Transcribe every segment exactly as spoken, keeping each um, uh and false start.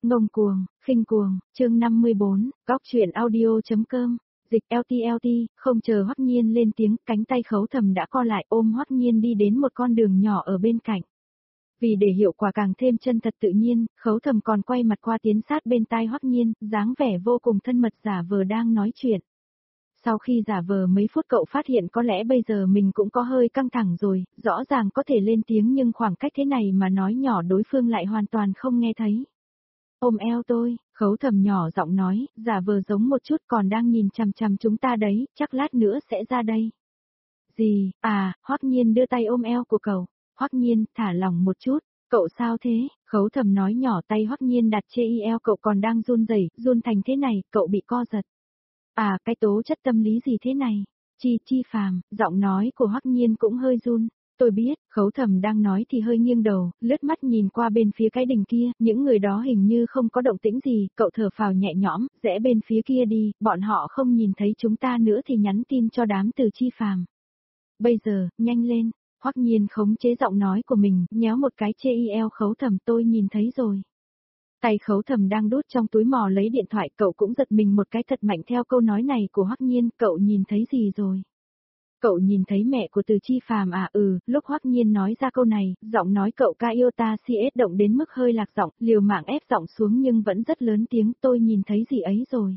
Ngông cuồng, khinh cuồng, chương năm mươi bốn, góc chuyện audio.com, dịch lờ tê lờ tê, không chờ Hoắc Nhiên lên tiếng, cánh tay Khấu Thầm đã co lại ôm Hoắc Nhiên đi đến một con đường nhỏ ở bên cạnh. Vì để hiệu quả càng thêm chân thật tự nhiên, Khấu Thầm còn quay mặt qua tiến sát bên tai Hoắc Nhiên, dáng vẻ vô cùng thân mật giả vờ đang nói chuyện. Sau khi giả vờ mấy phút cậu phát hiện có lẽ bây giờ mình cũng có hơi căng thẳng rồi, rõ ràng có thể lên tiếng nhưng khoảng cách thế này mà nói nhỏ đối phương lại hoàn toàn không nghe thấy. Ôm eo tôi, Khấu Thầm nhỏ giọng nói, giả vờ giống một chút còn đang nhìn chằm chằm chúng ta đấy, chắc lát nữa sẽ ra đây. Gì, à, Hoắc Nhiên đưa tay ôm eo của cậu. Hoắc Nhiên, thả lỏng một chút, cậu sao thế? Khấu Thầm nói nhỏ, tay Hoắc Nhiên đặt trên eo cậu còn đang run rẩy, run thành thế này, cậu bị co giật. À, cái tố chất tâm lý gì thế này? Chi Chi Phàm, giọng nói của Hoắc Nhiên cũng hơi run. Tôi biết, Khấu Thầm đang nói thì hơi nghiêng đầu, lướt mắt nhìn qua bên phía cái đình kia, những người đó hình như không có động tĩnh gì, cậu thở phào nhẹ nhõm, rẽ bên phía kia đi, bọn họ không nhìn thấy chúng ta nữa thì nhắn tin cho đám Từ Chi Phàm. Bây giờ, nhanh lên, Hoắc Nhiên khống chế giọng nói của mình, nhéo một cái chê y eo Khấu Thầm, tôi nhìn thấy rồi. Tay Khấu Thầm đang đút trong túi mò lấy điện thoại, cậu cũng giật mình một cái thật mạnh theo câu nói này của Hoắc Nhiên, cậu nhìn thấy gì rồi? Cậu nhìn thấy mẹ của Từ Chi Phàm à? Ừ, lúc Hoắc Nhiên nói ra câu này, giọng nói cậu ca iota cs động đến mức hơi lạc giọng, liều mạng ép giọng xuống nhưng vẫn rất lớn tiếng, tôi nhìn thấy gì ấy rồi.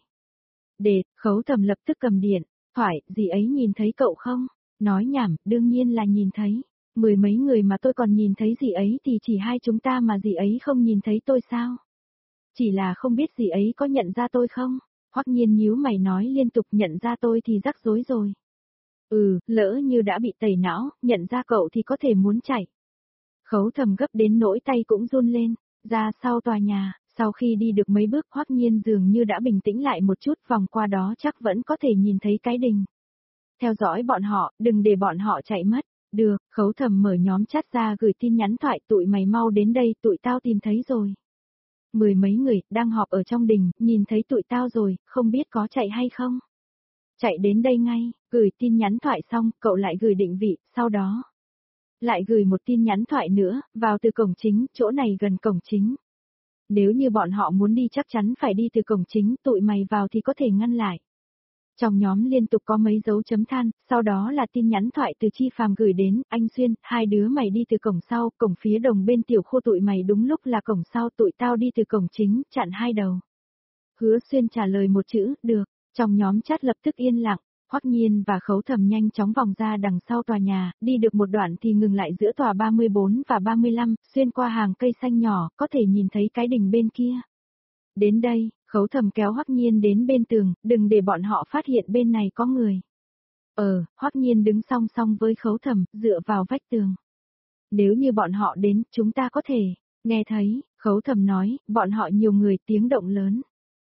Để, Khấu Thầm lập tức cầm điện, thoại, gì ấy nhìn thấy cậu không? Nói nhảm, đương nhiên là nhìn thấy. Mười mấy người mà tôi còn nhìn thấy gì ấy thì chỉ hai chúng ta mà gì ấy không nhìn thấy tôi sao? Chỉ là không biết gì ấy có nhận ra tôi không? Hoắc Nhiên nhíu mày nói liên tục, nhận ra tôi thì rắc rối rồi. Ừ, lỡ như đã bị tẩy não, nhận ra cậu thì có thể muốn chạy. Khấu Thầm gấp đến nỗi tay cũng run lên, ra sau tòa nhà, sau khi đi được mấy bước Hoắc Nhiên dường như đã bình tĩnh lại một chút, vòng qua đó chắc vẫn có thể nhìn thấy cái đình. Theo dõi bọn họ, đừng để bọn họ chạy mất. Được, Khấu Thầm mở nhóm chat ra gửi tin nhắn thoại, tụi mày mau đến đây, tụi tao tìm thấy rồi. Mười mấy người, đang họp ở trong đình, nhìn thấy tụi tao rồi, không biết có chạy hay không? Chạy đến đây ngay, gửi tin nhắn thoại xong, cậu lại gửi định vị, sau đó lại gửi một tin nhắn thoại nữa, vào từ cổng chính, chỗ này gần cổng chính. Nếu như bọn họ muốn đi chắc chắn phải đi từ cổng chính, tụi mày vào thì có thể ngăn lại. Trong nhóm liên tục có mấy dấu chấm than, sau đó là tin nhắn thoại từ Chi Phàm gửi đến, anh Xuyên, hai đứa mày đi từ cổng sau, cổng phía đồng bên tiểu khu tụi mày đúng lúc là cổng sau, tụi tao đi từ cổng chính, chặn hai đầu. Hứa Xuyên trả lời một chữ, được, trong nhóm chat lập tức yên lặng, Hoắc Nhiên và Khấu Thầm nhanh chóng vòng ra đằng sau tòa nhà, đi được một đoạn thì ngừng lại giữa tòa ba mươi bốn và ba mươi lăm, xuyên qua hàng cây xanh nhỏ, có thể nhìn thấy cái đình bên kia. Đến đây, Khấu Thầm kéo Hoắc Nhiên đến bên tường, đừng để bọn họ phát hiện bên này có người. Ờ, Hoắc Nhiên đứng song song với Khấu Thầm, dựa vào vách tường. Nếu như bọn họ đến, chúng ta có thể nghe thấy, Khấu Thầm nói, bọn họ nhiều người, tiếng động lớn.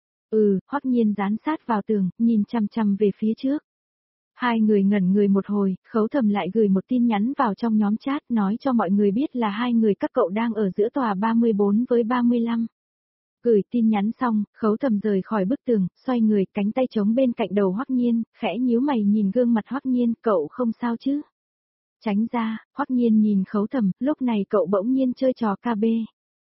Ừ, Hoắc Nhiên dán sát vào tường, nhìn chằm chằm về phía trước. Hai người ngẩn người một hồi, Khấu Thầm lại gửi một tin nhắn vào trong nhóm chat nói cho mọi người biết là hai người các cậu đang ở giữa tòa ba mươi bốn với ba mươi lăm. Gửi tin nhắn xong, Khấu Thầm rời khỏi bức tường, xoay người, cánh tay chống bên cạnh đầu Hoắc Nhiên, khẽ nhíu mày nhìn gương mặt Hoắc Nhiên, cậu không sao chứ? Tránh ra, Hoắc Nhiên nhìn Khấu Thầm, lúc này cậu bỗng nhiên chơi trò ca bê.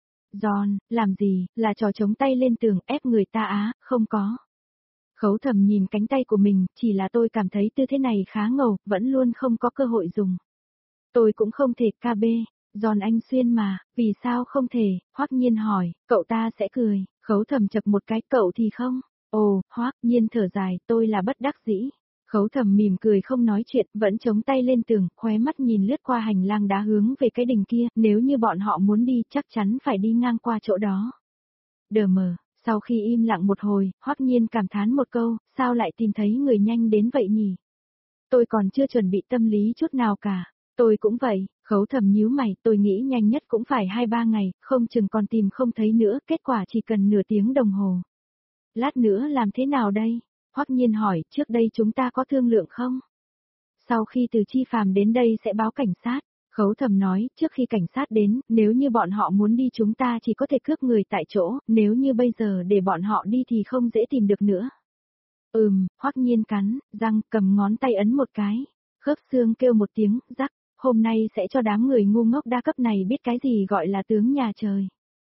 Giòn, làm gì, là trò chống tay lên tường ép người ta á, không có. Khấu Thầm nhìn cánh tay của mình, chỉ là tôi cảm thấy tư thế này khá ngầu, vẫn luôn không có cơ hội dùng. Tôi cũng không thể ca bê, Giòn anh Xuyên mà, vì sao không thể, Hoắc Nhiên hỏi, cậu ta sẽ cười, Khấu Thầm chật một cái, cậu thì không. Ồ, Hoắc Nhiên thở dài, tôi là bất đắc dĩ. Khấu Thầm mỉm cười không nói chuyện, vẫn chống tay lên tường, khóe mắt nhìn lướt qua hành lang đá hướng về cái đình kia, nếu như bọn họ muốn đi, chắc chắn phải đi ngang qua chỗ đó. Đờ mờ, sau khi im lặng một hồi, Hoắc Nhiên cảm thán một câu, sao lại tìm thấy người nhanh đến vậy nhỉ? Tôi còn chưa chuẩn bị tâm lý chút nào cả. Tôi cũng vậy, Khấu Thầm nhíu mày, tôi nghĩ nhanh nhất cũng phải hai ba ngày, không chừng còn tìm không thấy nữa, kết quả chỉ cần nửa tiếng đồng hồ. Lát nữa làm thế nào đây? Hoắc Nhiên hỏi, trước đây chúng ta có thương lượng không? Sau khi Từ Chi Phàm đến đây sẽ báo cảnh sát. Khấu Thầm nói, trước khi cảnh sát đến, nếu như bọn họ muốn đi chúng ta chỉ có thể cướp người tại chỗ, nếu như bây giờ để bọn họ đi thì không dễ tìm được nữa. Ừm, Hoắc Nhiên cắn, răng, cầm ngón tay ấn một cái. Khớp xương kêu một tiếng, rắc, hôm nay sẽ cho đám người ngu ngốc đa cấp này biết cái gì gọi là tướng nhà trời.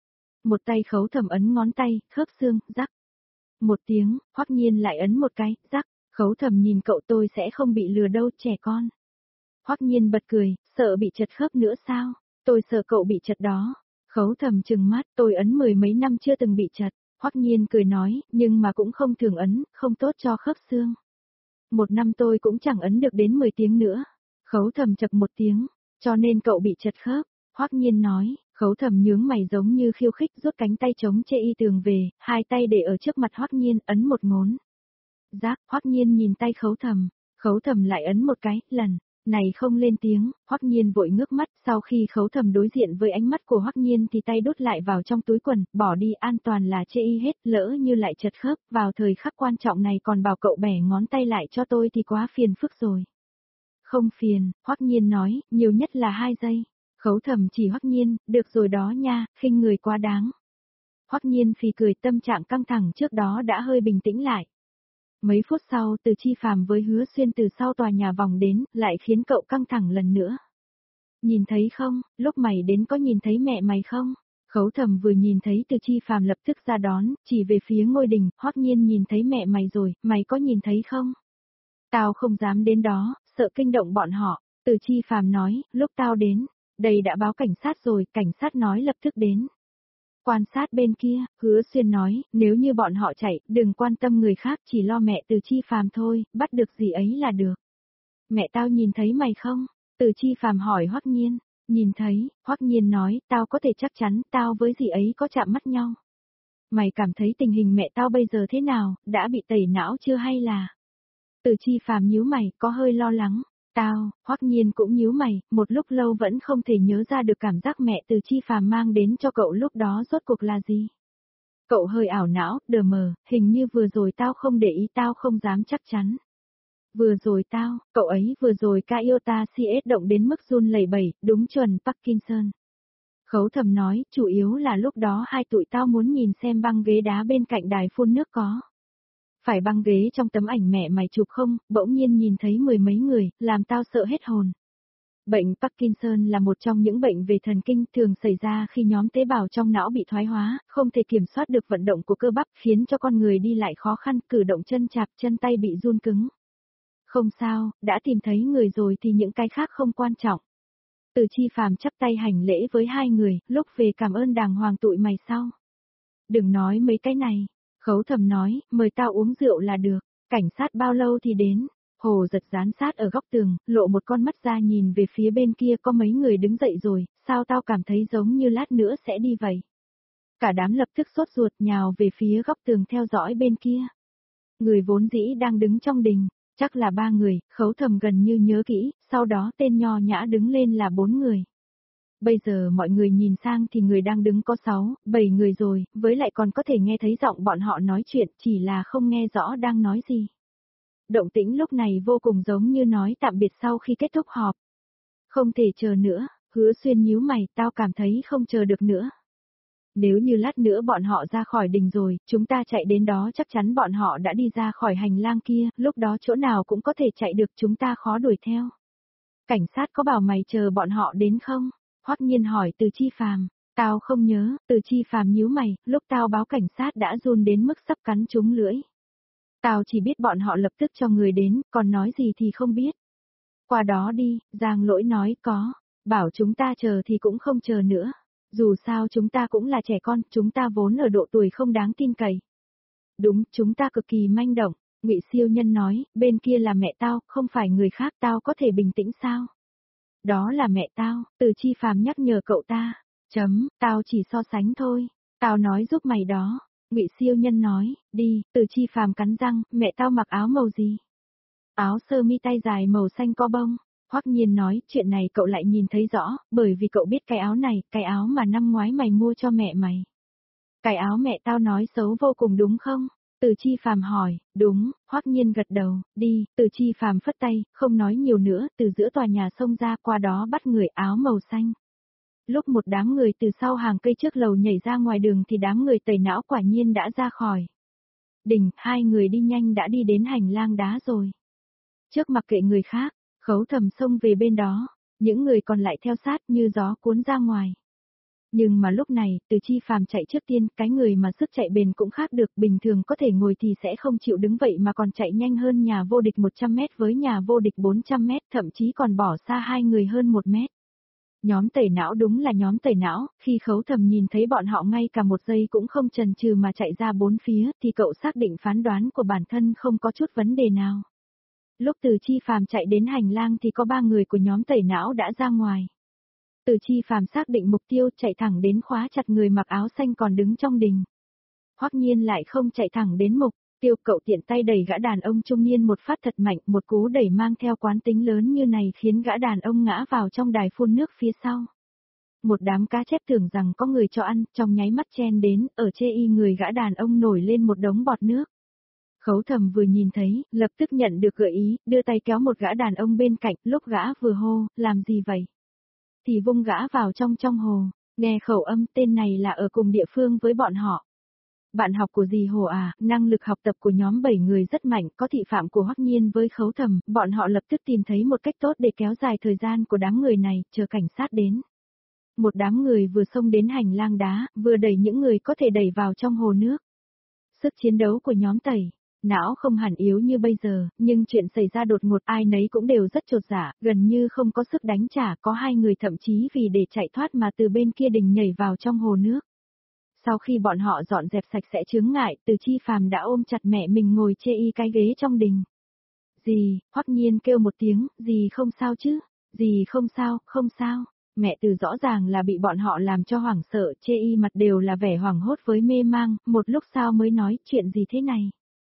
Một tay Khấu Thẩm ấn ngón tay, khớp xương, rắc. Một tiếng, Hoắc Nhiên lại ấn một cái, rắc. Khấu Thẩm nhìn cậu, tôi sẽ không bị lừa đâu, trẻ con. Hoắc Nhiên bật cười, sợ bị chật khớp nữa sao? Tôi sợ cậu bị chật đó. Khấu Thẩm trừng mắt, tôi ấn mười mấy năm chưa từng bị chật. Hoắc Nhiên cười nói, nhưng mà cũng không thường ấn, không tốt cho khớp xương. Một năm tôi cũng chẳng ấn được đến mười tiếng nữa. Khấu Thẩm chập một tiếng, cho nên cậu bị chật khớp. Hoắc Nhiên nói, Khấu Thẩm nhướng mày giống như khiêu khích, rút cánh tay chống chê y tường về, hai tay để ở trước mặt Hoắc Nhiên, ấn một ngón. Giác, Hoắc Nhiên nhìn tay Khấu Thẩm, Khấu Thẩm lại ấn một cái, lần này không lên tiếng, Hoắc Nhiên vội ngước mắt, sau khi Khấu Thẩm đối diện với ánh mắt của Hoắc Nhiên thì tay đút lại vào trong túi quần, bỏ đi, an toàn là chê y hết, lỡ như lại chật khớp, vào thời khắc quan trọng này còn bảo cậu bẻ ngón tay lại cho tôi thì quá phiền phức rồi. Không phiền, Hoắc Nhiên nói, nhiều nhất là hai giây. Khấu Thẩm chỉ Hoắc Nhiên, được rồi đó nha, khinh người quá đáng. Hoắc Nhiên phì cười, tâm trạng căng thẳng trước đó đã hơi bình tĩnh lại. Mấy phút sau, Từ Chi Phàm với Hứa Xuyên từ sau tòa nhà vòng đến, lại khiến cậu căng thẳng lần nữa. Nhìn thấy không, lúc mày đến có nhìn thấy mẹ mày không? Khấu Thẩm vừa nhìn thấy Từ Chi Phàm lập tức ra đón, chỉ về phía ngôi đình, Hoắc Nhiên nhìn thấy mẹ mày rồi, mày có nhìn thấy không? Tao không dám đến đó, sợ kinh động bọn họ. Từ Chi Phàm nói, lúc tao đến, đây đã báo cảnh sát rồi, cảnh sát nói lập tức đến. Quan sát bên kia, Hứa Xuyên nói, nếu như bọn họ chạy, đừng quan tâm người khác, chỉ lo mẹ Từ Chi Phàm thôi, bắt được gì ấy là được. Mẹ tao nhìn thấy mày không? Từ Chi Phàm hỏi Hoắc Nhiên. Nhìn thấy, Hoắc Nhiên nói, tao có thể chắc chắn, tao với dì ấy có chạm mắt nhau. Mày cảm thấy tình hình mẹ tao bây giờ thế nào, đã bị tẩy não chưa hay là? Từ Chi Phàm nhíu mày, có hơi lo lắng. Tao, Hoắc Nhiên cũng nhíu mày, một lúc lâu vẫn không thể nhớ ra được cảm giác mẹ Từ Chi Phàm mang đến cho cậu lúc đó rốt cuộc là gì. Cậu hơi ảo não, đờ mờ, hình như vừa rồi tao không để ý, tao không dám chắc chắn. Vừa rồi tao, cậu ấy vừa rồi ca yêu ta xê ét động đến mức run lẩy bẩy, đúng chuẩn Parkinson. Khấu Thẩm nói, chủ yếu là lúc đó hai tụi tao muốn nhìn xem băng ghế đá bên cạnh đài phun nước có. Phải băng ghế trong tấm ảnh mẹ mày chụp không, bỗng nhiên nhìn thấy mười mấy người, làm tao sợ hết hồn. Bệnh Parkinson là một trong những bệnh về thần kinh thường xảy ra khi nhóm tế bào trong não bị thoái hóa, không thể kiểm soát được vận động của cơ bắp khiến cho con người đi lại khó khăn, cử động chân chạp, chân tay bị run cứng. Không sao, đã tìm thấy người rồi thì những cái khác không quan trọng. Từ Chi Phàm chắp tay hành lễ với hai người, lúc về cảm ơn đàng hoàng tụi mày sau. Đừng nói mấy cái này. Khấu Thẩm nói, mời tao uống rượu là được, cảnh sát bao lâu thì đến. Hồ Giật dán sát ở góc tường, lộ một con mắt ra nhìn về phía bên kia có mấy người đứng dậy rồi, sao tao cảm thấy giống như lát nữa sẽ đi vậy. Cả đám lập tức sốt ruột nhào về phía góc tường theo dõi bên kia. Người vốn dĩ đang đứng trong đình, chắc là ba người, Khấu Thẩm gần như nhớ kỹ, sau đó tên nho nhã đứng lên là bốn người. Bây giờ mọi người nhìn sang thì người đang đứng có sáu, bảy người rồi, với lại còn có thể nghe thấy giọng bọn họ nói chuyện, chỉ là không nghe rõ đang nói gì. Động tĩnh lúc này vô cùng giống như nói tạm biệt sau khi kết thúc họp. Không thể chờ nữa, Hứa Xuyên nhíu mày, tao cảm thấy không chờ được nữa. Nếu như lát nữa bọn họ ra khỏi đình rồi, chúng ta chạy đến đó chắc chắn bọn họ đã đi ra khỏi hành lang kia, lúc đó chỗ nào cũng có thể chạy được, chúng ta khó đuổi theo. Cảnh sát có bảo mày chờ bọn họ đến không? Hoắc Nhiên hỏi Từ Chi Phàm. Tao không nhớ, Từ Chi Phàm nhíu mày, lúc tao báo cảnh sát đã run đến mức sắp cắn trúng lưỡi. Tao chỉ biết bọn họ lập tức cho người đến, còn nói gì thì không biết. Qua đó đi, Giang Lỗi nói có, bảo chúng ta chờ thì cũng không chờ nữa. Dù sao chúng ta cũng là trẻ con, chúng ta vốn ở độ tuổi không đáng tin cậy. Đúng, chúng ta cực kỳ manh động, Ngụy Siêu Nhân nói, bên kia là mẹ tao, không phải người khác, tao có thể bình tĩnh sao? Đó là mẹ tao, Từ Chi Phàm nhắc nhở cậu ta. Chấm, tao chỉ so sánh thôi. Tao nói giúp mày đó. Ngụy Siêu Nhân nói, đi, Từ Chi Phàm cắn răng, mẹ tao mặc áo màu gì? Áo sơ mi tay dài màu xanh có bông. Hoắc Nhiên nói, chuyện này cậu lại nhìn thấy rõ, bởi vì cậu biết cái áo này, cái áo mà năm ngoái mày mua cho mẹ mày. Cái áo mẹ tao nói xấu vô cùng đúng không? Từ Chi Phàm hỏi, đúng, Hoắc Nhiên gật đầu, đi, Từ Chi Phàm phất tay, không nói nhiều nữa, từ giữa tòa nhà xông ra qua đó bắt người áo màu xanh. Lúc một đám người từ sau hàng cây trước lầu nhảy ra ngoài đường thì đám người tẩy não quả nhiên đã ra khỏi đỉnh, hai người đi nhanh đã đi đến hành lang đá rồi. Trước mặc kệ người khác, Khấu Thẩm xông về bên đó, những người còn lại theo sát như gió cuốn ra ngoài. Nhưng mà lúc này, Từ Chi Phàm chạy trước tiên, cái người mà sức chạy bền cũng khác được, bình thường có thể ngồi thì sẽ không chịu đứng vậy mà còn chạy nhanh hơn nhà vô địch một trăm mét với nhà vô địch bốn trăm mét, thậm chí còn bỏ xa hai người hơn một mét. Nhóm tẩy não đúng là nhóm tẩy não, khi Khấu Thầm nhìn thấy bọn họ ngay cả một giây cũng không chần chừ mà chạy ra bốn phía, thì cậu xác định phán đoán của bản thân không có chút vấn đề nào. Lúc Từ Chi Phàm chạy đến hành lang thì có ba người của nhóm tẩy não đã ra ngoài. Từ Chi Phàm xác định mục tiêu, chạy thẳng đến khóa chặt người mặc áo xanh còn đứng trong đình. Hoắc Nhiên lại không chạy thẳng đến mục tiêu, cậu tiện tay đẩy gã đàn ông trung niên một phát thật mạnh, một cú đẩy mang theo quán tính lớn như này khiến gã đàn ông ngã vào trong đài phun nước phía sau. Một đám cá chép tưởng rằng có người cho ăn, trong nháy mắt chen đến, ở chê y người gã đàn ông nổi lên một đống bọt nước. Khấu Thầm vừa nhìn thấy, lập tức nhận được gợi ý, đưa tay kéo một gã đàn ông bên cạnh, lúc gã vừa hô, làm gì vậy? Thì vung gã vào trong trong hồ, nghe khẩu âm tên này là ở cùng địa phương với bọn họ. Bạn học của dì Hồ à, năng lực học tập của nhóm bảy người rất mạnh, có thị phạm của Hoắc Nhiên với Khấu Thầm, bọn họ lập tức tìm thấy một cách tốt để kéo dài thời gian của đám người này, chờ cảnh sát đến. Một đám người vừa xông đến hành lang đá, vừa đẩy những người có thể đẩy vào trong hồ nước. Sức chiến đấu của nhóm tẩy não không hẳn yếu như bây giờ, nhưng chuyện xảy ra đột ngột ai nấy cũng đều rất chột dạ, gần như không có sức đánh trả, có hai người thậm chí vì để chạy thoát mà từ bên kia đình nhảy vào trong hồ nước. Sau khi bọn họ dọn dẹp sạch sẽ chướng ngại, Từ Chi Phàm đã ôm chặt mẹ mình ngồi chê y cái ghế trong đình. Dì, Hoắc Nhiên kêu một tiếng, dì không sao chứ, dì không sao, không sao. Mẹ Từ rõ ràng là bị bọn họ làm cho hoảng sợ, chê y mặt đều là vẻ hoảng hốt với mê mang, một lúc sau mới nói chuyện gì thế này.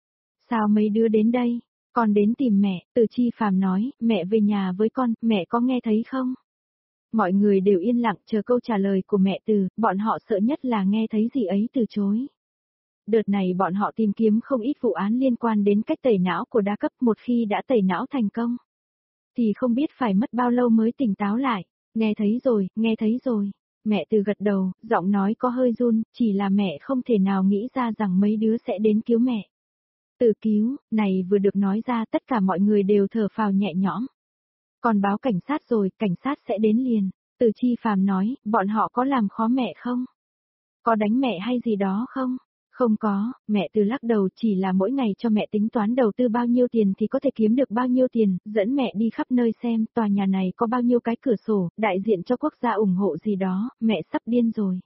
Sao mấy đứa đến đây? Con đến tìm mẹ, Từ Chi Phàm nói, mẹ về nhà với con, mẹ có nghe thấy không? Mọi người đều yên lặng chờ câu trả lời của mẹ Từ, bọn họ sợ nhất là nghe thấy gì ấy từ chối. Đợt này bọn họ tìm kiếm không ít vụ án liên quan đến cách tẩy não của đa cấp, một khi đã tẩy não thành công, thì không biết phải mất bao lâu mới tỉnh táo lại. Nghe thấy rồi, nghe thấy rồi. Mẹ Từ gật đầu, giọng nói có hơi run, chỉ là mẹ không thể nào nghĩ ra rằng mấy đứa sẽ đến cứu mẹ. Từ cứu, này vừa được nói ra tất cả mọi người đều thở phào nhẹ nhõm. Còn báo cảnh sát rồi, cảnh sát sẽ đến liền. Từ Chi Phàm nói, bọn họ có làm khó mẹ không? Có đánh mẹ hay gì đó không? Không có, mẹ Từ lắc đầu, chỉ là mỗi ngày cho mẹ tính toán đầu tư bao nhiêu tiền thì có thể kiếm được bao nhiêu tiền, dẫn mẹ đi khắp nơi xem tòa nhà này có bao nhiêu cái cửa sổ, đại diện cho quốc gia ủng hộ gì đó, mẹ sắp điên rồi.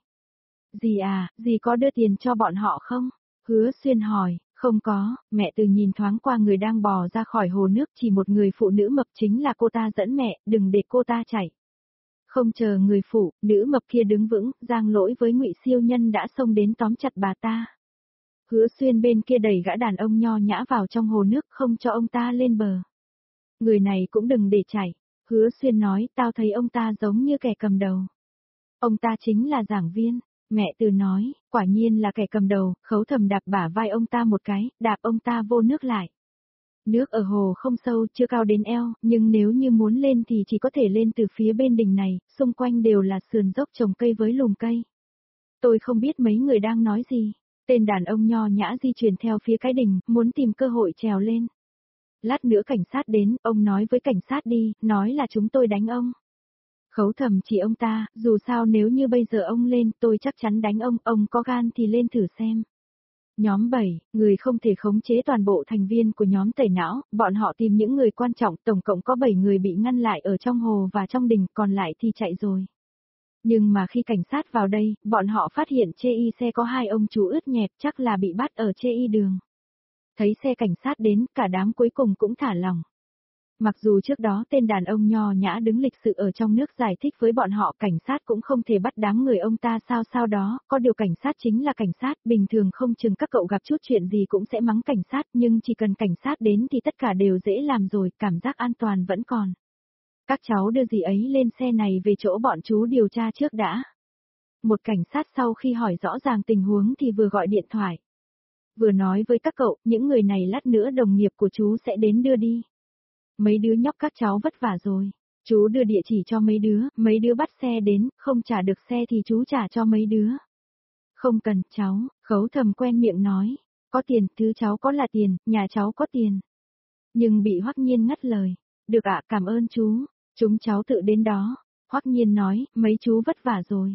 Dì à, dì có đưa tiền cho bọn họ không? Hứa Xuyên hỏi. Không có, mẹ Từ nhìn thoáng qua người đang bò ra khỏi hồ nước, chỉ một người phụ nữ mập chính là cô ta dẫn mẹ, đừng để cô ta chạy. Không chờ người phụ nữ mập kia đứng vững, Giang Lỗi với Ngụy Siêu Nhân đã xông đến tóm chặt bà ta. Hứa Xuyên bên kia đẩy gã đàn ông nho nhã vào trong hồ nước không cho ông ta lên bờ. Người này cũng đừng để chạy, Hứa Xuyên nói, tao thấy ông ta giống như kẻ cầm đầu. Ông ta chính là giảng viên. Mẹ Từ nói, quả nhiên là kẻ cầm đầu, Khấu Thầm đạp bả vai ông ta một cái, đạp ông ta vô nước lại. Nước ở hồ không sâu, chưa cao đến eo, nhưng nếu như muốn lên thì chỉ có thể lên từ phía bên đình này, xung quanh đều là sườn dốc trồng cây với lùm cây. Tôi không biết mấy người đang nói gì. Tên đàn ông nho nhã di chuyển theo phía cái đình, muốn tìm cơ hội trèo lên. Lát nữa cảnh sát đến, ông nói với cảnh sát đi, nói là chúng tôi đánh ông. Khấu Thầm chỉ ông ta, dù sao nếu như bây giờ ông lên, tôi chắc chắn đánh ông, ông có gan thì lên thử xem. Nhóm bảy, người không thể khống chế toàn bộ thành viên của nhóm tẩy não, bọn họ tìm những người quan trọng, tổng cộng có bảy người bị ngăn lại ở trong hồ và trong đình, còn lại thì chạy rồi. Nhưng mà khi cảnh sát vào đây, bọn họ phát hiện chê y xe có hai ông chú ướt nhẹp, chắc là bị bắt ở chê y đường. Thấy xe cảnh sát đến, cả đám cuối cùng cũng thả lỏng. Mặc dù trước đó tên đàn ông nho nhã đứng lịch sự ở trong nước giải thích với bọn họ cảnh sát cũng không thể bắt đám người ông ta sao sao đó, có điều cảnh sát chính là cảnh sát, bình thường không chừng các cậu gặp chút chuyện gì cũng sẽ mắng cảnh sát, nhưng chỉ cần cảnh sát đến thì tất cả đều dễ làm rồi, cảm giác an toàn vẫn còn. Các cháu đưa dì ấy lên xe này về chỗ bọn chú điều tra trước đã. Một cảnh sát sau khi hỏi rõ ràng tình huống thì vừa gọi điện thoại. Vừa nói với các cậu, những người này lát nữa đồng nghiệp của chú sẽ đến đưa đi. Mấy đứa nhóc các cháu vất vả rồi. Chú đưa địa chỉ cho mấy đứa, mấy đứa bắt xe đến, không trả được xe thì chú trả cho mấy đứa. Không cần, cháu, Khấu Thầm quen miệng nói. Có tiền, thứ cháu có là tiền, nhà cháu có tiền. Nhưng bị Hoắc Nhiên ngắt lời. Được ạ, cảm ơn chú. Chúng cháu tự đến đó. Hoắc Nhiên nói, mấy chú vất vả rồi.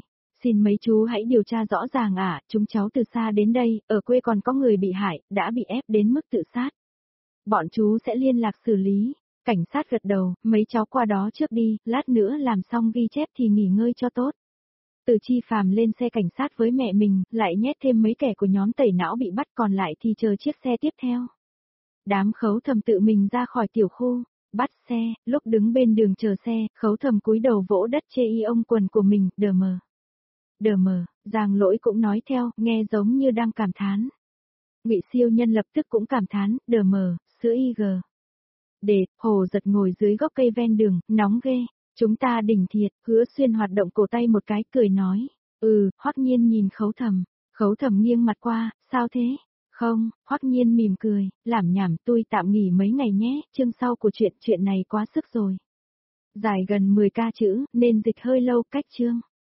Xin mấy chú hãy điều tra rõ ràng ạ, chúng cháu từ xa đến đây, ở quê còn có người bị hại, đã bị ép đến mức tự sát. Bọn chú sẽ liên lạc xử lý. Cảnh sát gật đầu, mấy cháu qua đó trước đi, lát nữa làm xong ghi chép thì nghỉ ngơi cho tốt. Từ Chi Phàm lên xe cảnh sát với mẹ mình, lại nhét thêm mấy kẻ của nhóm tẩy não bị bắt còn lại thì chờ chiếc xe tiếp theo. Đám Khấu Thầm tự mình ra khỏi tiểu khu, bắt xe, lúc đứng bên đường chờ xe, Khấu Thầm cúi đầu vỗ đất chê y ông quần của mình, đờ mờ. Đờ mờ, Giang Lỗi cũng nói theo, nghe giống như đang cảm thán. Ngụy Siêu Nhân lập tức cũng cảm thán, đờ mờ, sữa i giê. Để, Hồ Giật ngồi dưới gốc cây ven đường, nóng ghê. Chúng ta đỉnh thiệt, Hứa Xuyên hoạt động cổ tay một cái, cười nói. Ừ, Hoắc Nhiên nhìn Khấu Thầm. Khấu Thầm nghiêng mặt qua, sao thế? Không, Hoắc Nhiên mỉm cười, làm nhảm, tôi tạm nghỉ mấy ngày nhé, chương sau của chuyện, chuyện này quá sức rồi. Dài gần mười ca chữ, nên dịch hơi lâu, cách chương.